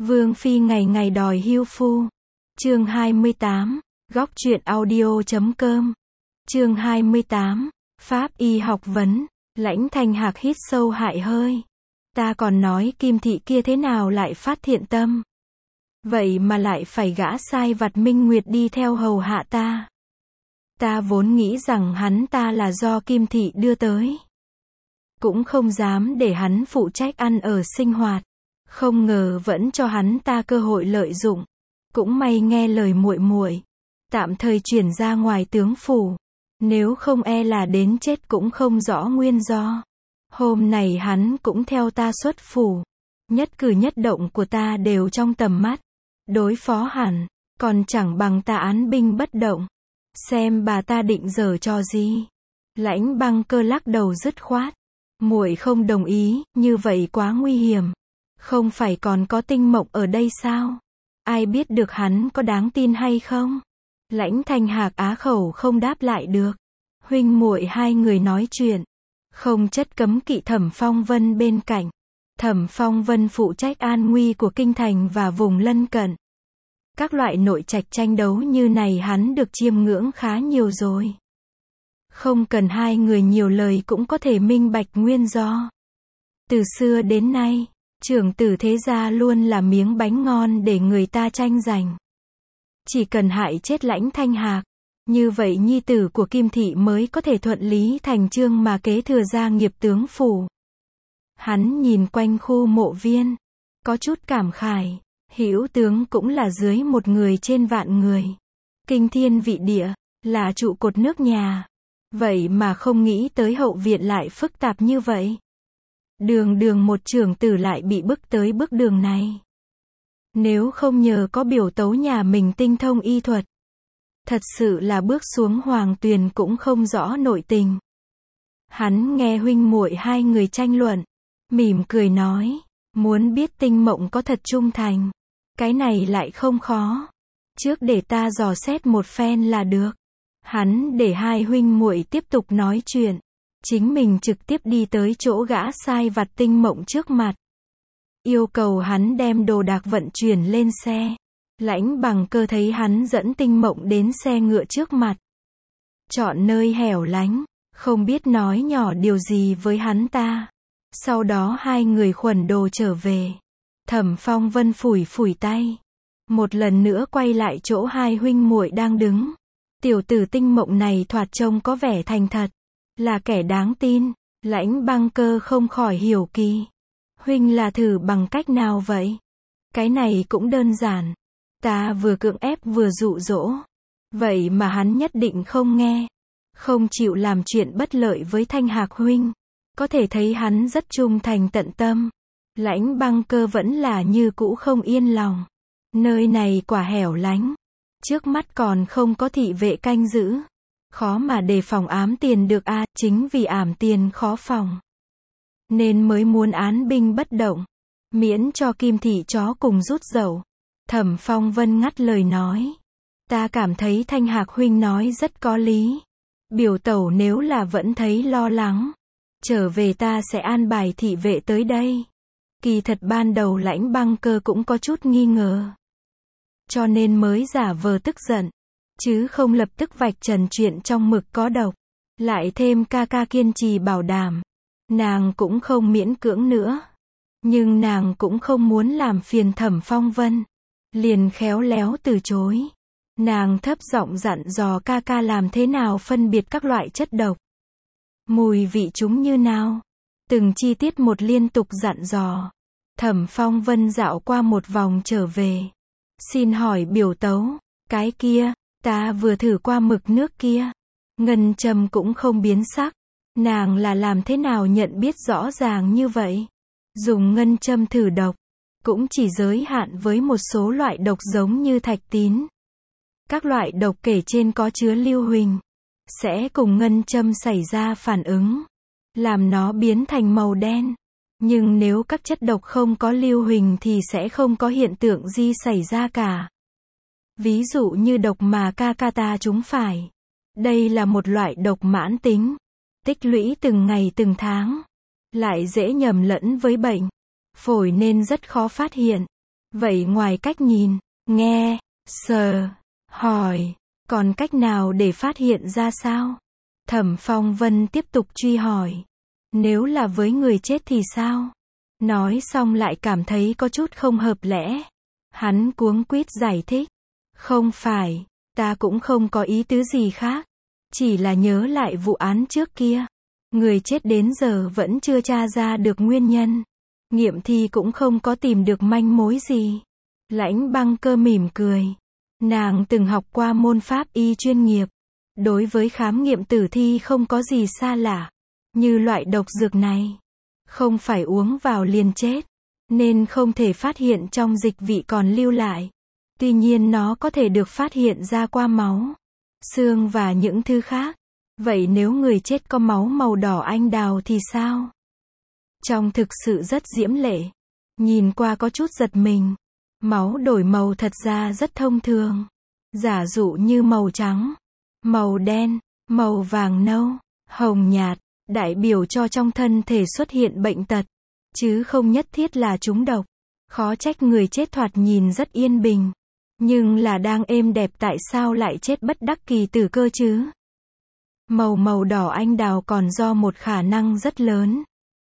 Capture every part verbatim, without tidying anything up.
Vương phi ngày ngày đòi hưu phu. Chương hai mươi tám, góc truyện audio chấm com. Chương hai mươi tám, Pháp y học vấn. Lãnh Thanh Hạc hít sâu hại hơi. Ta còn nói Kim thị kia thế nào lại phát thiện tâm. Vậy mà lại phải gã sai vặt Minh Nguyệt đi theo hầu hạ ta. Ta vốn nghĩ rằng hắn ta là do Kim thị đưa tới. Cũng không dám để hắn phụ trách ăn ở sinh hoạt. Không ngờ vẫn cho hắn ta cơ hội lợi dụng. Cũng may nghe lời muội muội, tạm thời chuyển ra ngoài tướng phủ. Nếu không e là đến chết cũng không rõ nguyên do. Hôm này hắn cũng theo ta xuất phủ. Nhất cử nhất động của ta đều trong tầm mắt. Đối phó hẳn, còn chẳng bằng ta án binh bất động. Xem bà ta định giở trò gì. Lãnh Băng Cơ lắc đầu dứt khoát. Muội không đồng ý, như vậy quá nguy hiểm. Không phải còn có Tinh Mộng ở đây sao? Ai biết được hắn có đáng tin hay không? Lãnh Thanh Hạc á khẩu không đáp lại được. Huynh muội hai người nói chuyện. Không chất cấm kỵ Thẩm Phong Vân bên cạnh. Thẩm Phong Vân phụ trách an nguy của kinh thành và vùng lân cận. Các loại nội trạch tranh đấu như này hắn được chiêm ngưỡng khá nhiều rồi. Không cần hai người nhiều lời cũng có thể minh bạch nguyên do. Từ xưa đến nay, trưởng tử thế gia luôn là miếng bánh ngon để người ta tranh giành. Chỉ cần hại chết Lãnh Thanh Hạc, như vậy nhi tử của Kim thị mới có thể thuận lý thành chương mà kế thừa gia nghiệp tướng phủ. Hắn nhìn quanh khu mộ viên, có chút cảm khải, hữu tướng cũng là dưới một người trên vạn người. Kinh thiên vị địa, là trụ cột nước nhà. Vậy mà không nghĩ tới hậu viện lại phức tạp như vậy. Đường đường một trưởng tử lại bị bức tới bước đường này. Nếu không nhờ có biểu tấu nhà mình tinh thông y thuật, thật sự là bước xuống hoàng tuyền cũng không rõ nội tình. Hắn nghe huynh muội hai người tranh luận, mỉm cười nói, muốn biết Tinh Mộng có thật trung thành, cái này lại không khó. Trước để ta dò xét một phen là được. Hắn để hai huynh muội tiếp tục nói chuyện, chính mình trực tiếp đi tới chỗ gã sai vặt Tinh Mộng trước mặt. Yêu cầu hắn đem đồ đạc vận chuyển lên xe. Lãnh Bằng Cơ thấy hắn dẫn Tinh Mộng đến xe ngựa trước mặt. Chọn nơi hẻo lánh, không biết nói nhỏ điều gì với hắn ta. Sau đó hai người khuẩn đồ trở về. Thẩm Phong Vân phủi phủi tay. Một lần nữa quay lại chỗ hai huynh muội đang đứng. Tiểu tử Tinh Mộng này thoạt trông có vẻ thành thật, là kẻ đáng tin. Lãnh Băng Cơ không khỏi hiểu kỳ. Huynh là thử bằng cách nào vậy? Cái này cũng đơn giản. Ta vừa cưỡng ép vừa dụ dỗ. Vậy mà hắn nhất định không nghe. Không chịu làm chuyện bất lợi với Thanh Hạc huynh. Có thể thấy hắn rất trung thành tận tâm. Lãnh Băng Cơ vẫn là như cũ không yên lòng. Nơi này quả hẻo lánh. Trước mắt còn không có thị vệ canh giữ. Khó mà đề phòng ám tiền được a, à, chính vì ảm tiền khó phòng. Nên mới muốn án binh bất động. Miễn cho Kim thị chó cùng rút dậu. Thẩm Phong Vân ngắt lời nói. Ta cảm thấy Thanh Hạc huynh nói rất có lý. Biểu tẩu nếu là vẫn thấy lo lắng, trở về ta sẽ an bài thị vệ tới đây. Kỳ thật ban đầu Lãnh Băng Cơ cũng có chút nghi ngờ. Cho nên mới giả vờ tức giận. Chứ không lập tức vạch trần chuyện trong mực có độc. Lại thêm ca ca kiên trì bảo đảm. Nàng cũng không miễn cưỡng nữa. Nhưng nàng cũng không muốn làm phiền Thẩm Phong Vân. Liền khéo léo từ chối. Nàng thấp giọng dặn dò ca ca làm thế nào phân biệt các loại chất độc. Mùi vị chúng như nào. Từng chi tiết một liên tục dặn dò. Thẩm Phong Vân dạo qua một vòng trở về. Xin hỏi biểu tấu, cái kia, ta vừa thử qua mực nước kia. Ngân châm cũng không biến sắc. Nàng là làm thế nào nhận biết rõ ràng như vậy? Dùng ngân châm thử độc, cũng chỉ giới hạn với một số loại độc giống như thạch tín. Các loại độc kể trên có chứa lưu huỳnh, sẽ cùng ngân châm xảy ra phản ứng, làm nó biến thành màu đen. Nhưng nếu các chất độc không có lưu huỳnh thì sẽ không có hiện tượng gì xảy ra cả. Ví dụ như độc mà ca ca ta trúng phải. Đây là một loại độc mãn tính, tích lũy từng ngày từng tháng, lại dễ nhầm lẫn với bệnh phổi nên rất khó phát hiện. Vậy ngoài cách nhìn, nghe, sờ, hỏi, còn cách nào để phát hiện ra sao? Thẩm Phong Vân tiếp tục truy hỏi. Nếu là với người chết thì sao? Nói xong lại cảm thấy có chút không hợp lẽ. Hắn cuống quýt giải thích. Không phải, ta cũng không có ý tứ gì khác. Chỉ là nhớ lại vụ án trước kia. Người chết đến giờ vẫn chưa tra ra được nguyên nhân. Nghiệm thi cũng không có tìm được manh mối gì. Lãnh Băng Cơ mỉm cười. Nàng từng học qua môn pháp y chuyên nghiệp. Đối với khám nghiệm tử thi không có gì xa lạ. Như loại độc dược này. Không phải uống vào liền chết. Nên không thể phát hiện trong dịch vị còn lưu lại. Tuy nhiên nó có thể được phát hiện ra qua máu, xương và những thứ khác. Vậy nếu người chết có máu màu đỏ anh đào thì sao? Trông thực sự rất diễm lệ. Nhìn qua có chút giật mình. Máu đổi màu thật ra rất thông thường. Giả dụ như màu trắng, màu đen, màu vàng nâu, hồng nhạt, đại biểu cho trong thân thể xuất hiện bệnh tật, chứ không nhất thiết là trúng độc. Khó trách người chết thoạt nhìn rất yên bình. Nhưng là đang êm đẹp tại sao lại chết bất đắc kỳ tử cơ chứ? Màu màu đỏ anh đào còn do một khả năng rất lớn.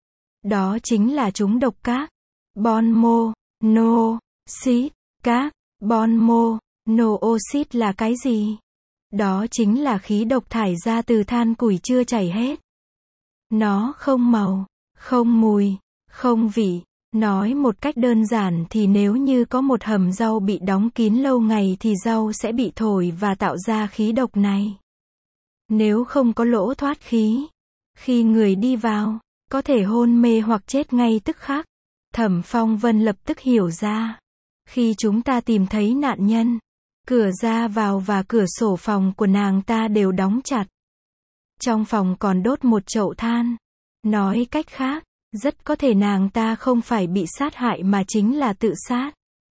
Đó chính là trúng độc các. Bon mo, no, xít, các, bon mo, no oxit là cái gì? Đó chính là khí độc thải ra từ than củi chưa chảy hết. Nó không màu, không mùi, không vị. Nói một cách đơn giản thì nếu như có một hầm rau bị đóng kín lâu ngày thì rau sẽ bị thổi và tạo ra khí độc này. Nếu không có lỗ thoát khí, khi người đi vào, có thể hôn mê hoặc chết ngay tức khắc. Thẩm Phong Vân lập tức hiểu ra. Khi chúng ta tìm thấy nạn nhân, cửa ra vào và cửa sổ phòng của nàng ta đều đóng chặt. Trong phòng còn đốt một chậu than. Nói cách khác, rất có thể nàng ta không phải bị sát hại mà chính là tự sát.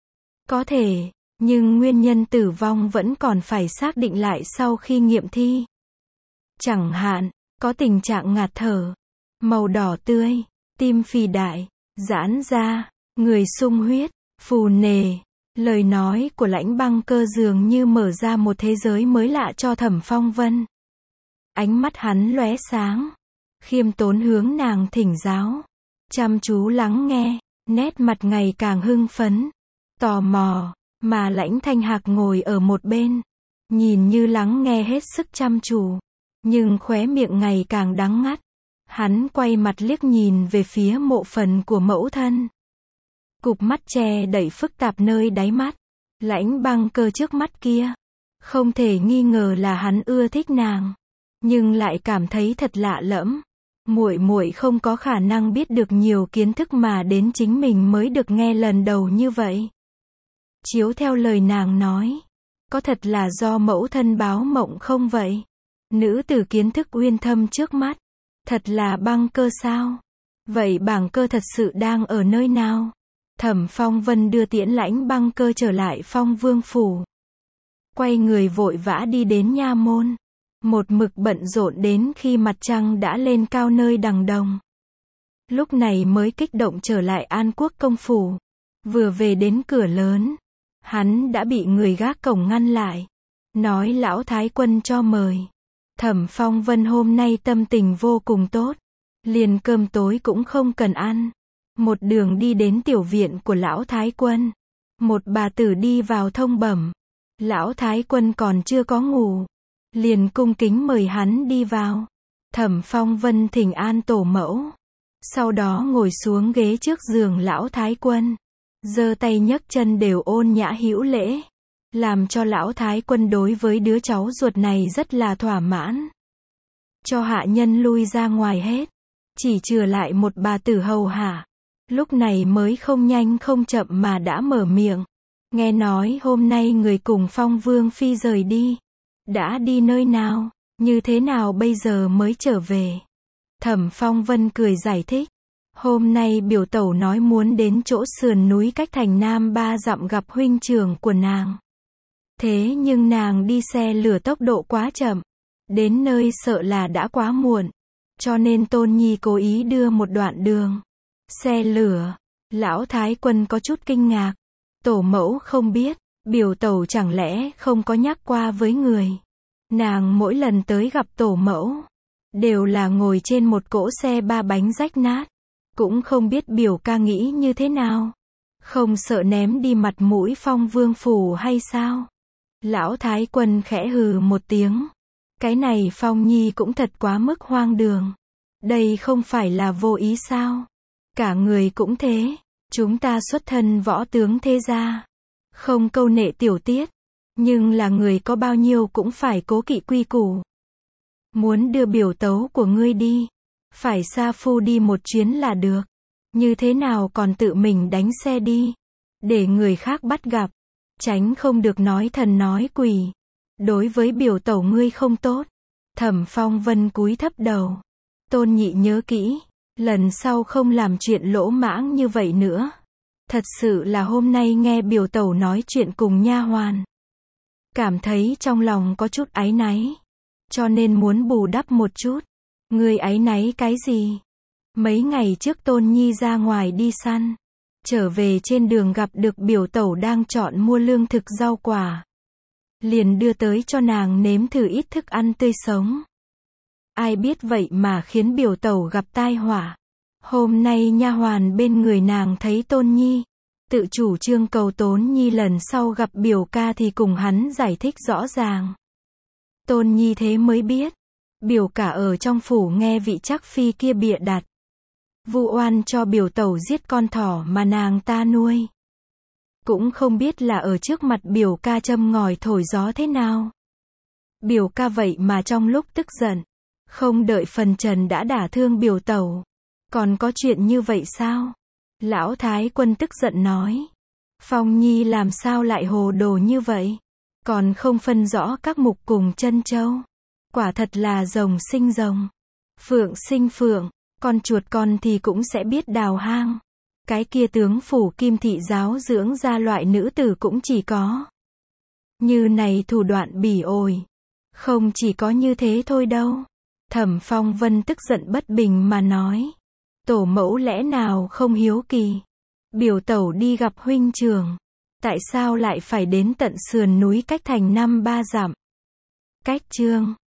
Có thể, nhưng nguyên nhân tử vong vẫn còn phải xác định lại sau khi nghiệm thi. Chẳng hạn, có tình trạng ngạt thở, màu đỏ tươi, tim phì đại, giãn ra, người sung huyết, phù nề. Lời nói của Lãnh Băng Cơ dường như mở ra một thế giới mới lạ cho Thẩm Phong Vân. Ánh mắt hắn lóe sáng. Khiêm tốn hướng nàng thỉnh giáo. Chăm chú lắng nghe, nét mặt ngày càng hưng phấn, tò mò, mà Lãnh Thanh Hạc ngồi ở một bên, nhìn như lắng nghe hết sức chăm chú, nhưng khóe miệng ngày càng đắng ngắt. Hắn quay mặt liếc nhìn về phía mộ phần của mẫu thân. Cụp mắt che đậy phức tạp nơi đáy mắt. Lãnh Băng Cơ trước mắt kia, không thể nghi ngờ là hắn ưa thích nàng, nhưng lại cảm thấy thật lạ lẫm. Muội muội không có khả năng biết được nhiều kiến thức mà đến chính mình mới được nghe lần đầu như vậy. Chiếu theo lời nàng nói, có thật là do mẫu thân báo mộng không vậy? Nữ tử kiến thức uyên thâm trước mắt, thật là Băng Cơ sao? Vậy Bàng Cơ thật sự đang ở nơi nào? Thẩm Phong Vân đưa tiễn Lãnh Băng Cơ trở lại Phong Vương phủ. Quay người vội vã đi đến nha môn. Một mực bận rộn đến khi mặt trăng đã lên cao nơi đằng đồng. Lúc này mới kích động trở lại An Quốc công phủ. Vừa về đến cửa lớn, hắn đã bị người gác cổng ngăn lại. Nói lão thái quân cho mời. Thẩm Phong Vân hôm nay tâm tình vô cùng tốt. Liền cơm tối cũng không cần ăn. Một đường đi đến tiểu viện của lão thái quân. Một bà tử đi vào thông bẩm. Lão thái quân còn chưa có ngủ. Liền cung kính mời hắn đi vào. Thẩm Phong Vân thỉnh an tổ mẫu. Sau đó ngồi xuống ghế trước giường lão thái quân. Giơ tay nhấc chân đều ôn nhã hữu lễ. Làm cho lão thái quân đối với đứa cháu ruột này rất là thỏa mãn. Cho hạ nhân lui ra ngoài hết. Chỉ chừa lại một bà tử hầu hạ. Lúc này mới không nhanh không chậm mà đã mở miệng. Nghe nói hôm nay người cùng Phong Vương Phi rời đi. Đã đi nơi nào, như thế nào bây giờ mới trở về? Thẩm Phong Vân cười giải thích. Hôm nay biểu tẩu nói muốn đến chỗ sườn núi cách thành Nam ba dặm gặp huynh trưởng của nàng. Thế nhưng nàng đi xe lửa tốc độ quá chậm. Đến nơi sợ là đã quá muộn. Cho nên Tôn Nhi cố ý đưa một đoạn đường. Xe lửa. Lão Thái quân có chút kinh ngạc. Tổ mẫu không biết, biểu tẩu chẳng lẽ không có nhắc qua với người. Nàng mỗi lần tới gặp tổ mẫu, đều là ngồi trên một cỗ xe ba bánh rách nát. Cũng không biết biểu ca nghĩ như thế nào. Không sợ ném đi mặt mũi Phong Vương phủ hay sao? Lão Thái Quân khẽ hừ một tiếng. Cái này Phong Nhi cũng thật quá mức hoang đường. Đây không phải là vô ý sao? Cả người cũng thế. Chúng ta xuất thân võ tướng thế gia. Không câu nệ tiểu tiết. Nhưng là người có bao nhiêu cũng phải cố kỵ quy củ. Muốn đưa biểu tấu của ngươi đi. Phải sa phu đi một chuyến là được. Như thế nào còn tự mình đánh xe đi. Để người khác bắt gặp. Tránh không được nói thần nói quỷ. Đối với biểu tẩu ngươi không tốt. Thẩm Phong Vân cúi thấp đầu. Tôn Nhị nhớ kỹ. Lần sau không làm chuyện lỗ mãng như vậy nữa. Thật sự là hôm nay nghe biểu tẩu nói chuyện cùng nha hoàn. Cảm thấy trong lòng có chút áy náy. Cho nên muốn bù đắp một chút. Ngươi áy náy cái gì? Mấy ngày trước Tôn Nhi ra ngoài đi săn. Trở về trên đường gặp được biểu tẩu đang chọn mua lương thực rau quả. Liền đưa tới cho nàng nếm thử ít thức ăn tươi sống. Ai biết vậy mà khiến biểu tẩu gặp tai họa. Hôm nay nha hoàn bên người nàng thấy Tôn Nhi. Tự chủ trương cầu Tôn Nhi lần sau gặp biểu ca thì cùng hắn giải thích rõ ràng. Tôn Nhi thế mới biết. Biểu cả ở trong phủ nghe vị chắc phi kia bịa đặt. Vu oan cho biểu tẩu giết con thỏ mà nàng ta nuôi. Cũng không biết là ở trước mặt biểu ca châm ngòi thổi gió thế nào. Biểu ca vậy mà trong lúc tức giận. Không đợi phần trần đã đả thương biểu tẩu. Còn có chuyện như vậy sao? Lão Thái Quân tức giận nói. Phong Nhi làm sao lại hồ đồ như vậy? Còn không phân rõ các mục cùng chân châu. Quả thật là rồng sinh rồng. Phượng sinh phượng. Con chuột con thì cũng sẽ biết đào hang. Cái kia tướng phủ Kim thị giáo dưỡng ra loại nữ tử cũng chỉ có. Như này thủ đoạn bỉ ổi. Không chỉ có như thế thôi đâu. Thẩm Phong Vân tức giận bất bình mà nói. Tổ mẫu lẽ nào không hiếu kỳ. Biểu tẩu đi gặp huynh trưởng. Tại sao lại phải đến tận sườn núi cách thành năm ba dặm? Cách chương